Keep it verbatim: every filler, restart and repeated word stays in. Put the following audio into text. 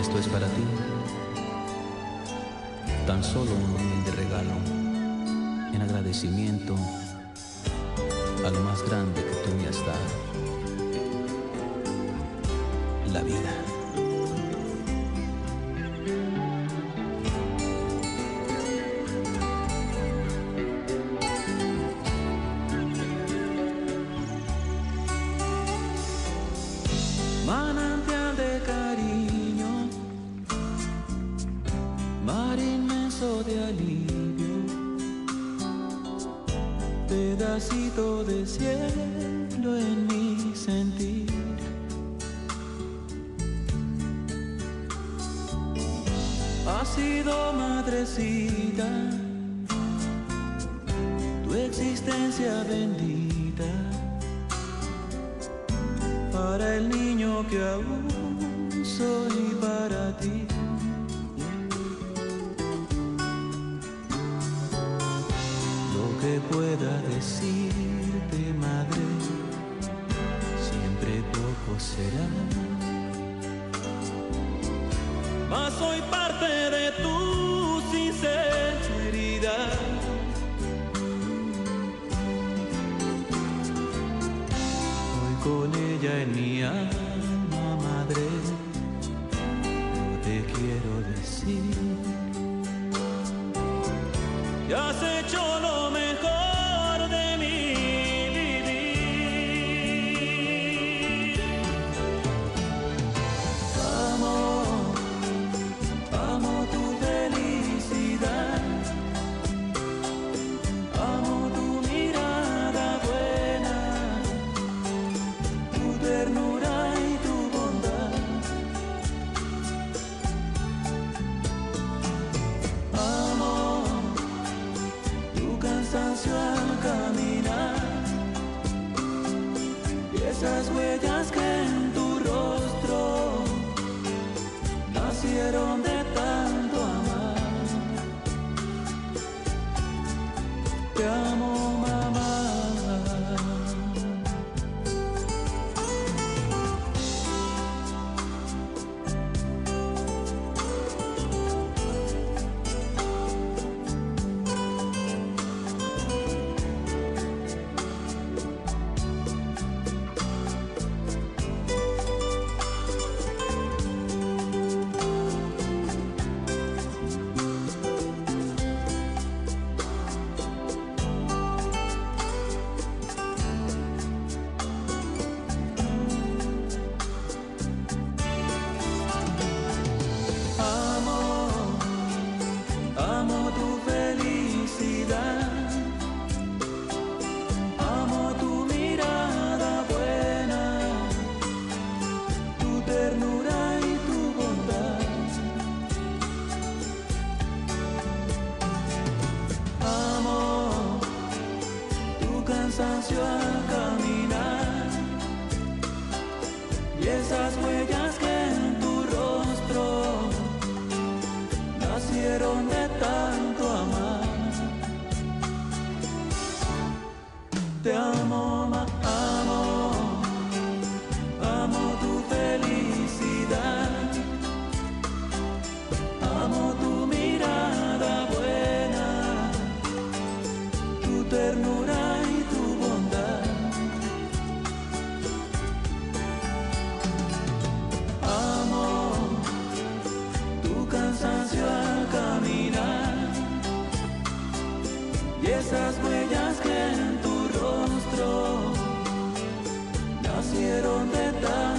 Esto es para ti, tan solo un humilde regalo, en agradecimiento a lo más grande que tú me has dado, la vida. Manantial de cariño, mar inmenso de alivio, pedacito de cielo en mi sentir. Has sido madrecita, tu existencia bendita, para el niño que aún soy para ti. Lo que pueda decirte, madre, siempre poco será, mas soy parte de tu sinceridad. Con ella en mi alma, madre, yo te quiero decir que has hecho lo mejor de mi vivir. Amo, amo tu felicidad, amo tu mirada buena, ternura y tu bondad. Amo tu cansancio al caminar y esas huellas que en tu rostro nacieron de tanto amar. Te amo, mamá. Amo tu felicidad, amo tu mirada buena, tu ternura y tu bondad. Amo tu cansancio al caminar y esas huellas que en tu rostro nacieron de tanto amar. Te amo, ma, amo, amo tu felicidad, amo tu mirada buena, tu ternura y tu bondad. Amo tu cansancio al caminar y esas huellas que en tu rostro nacieron de tal